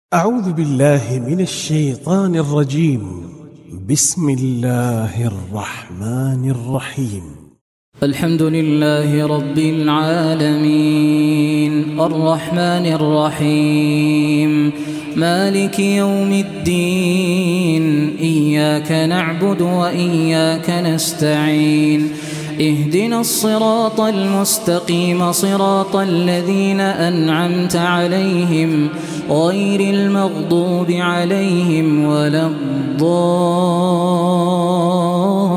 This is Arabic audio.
أعوذ بالله من الشيطان الرجيم. بسم الله الرحمن الرحيم. الحمد لله رب العالمين الرحمن الرحيم مالك يوم الدين إياك نعبد وإياك نستعين اهدنا الصراط المستقيم صراط الذين أنعمت عليهم غير المغضوب عليهم ولا الضالين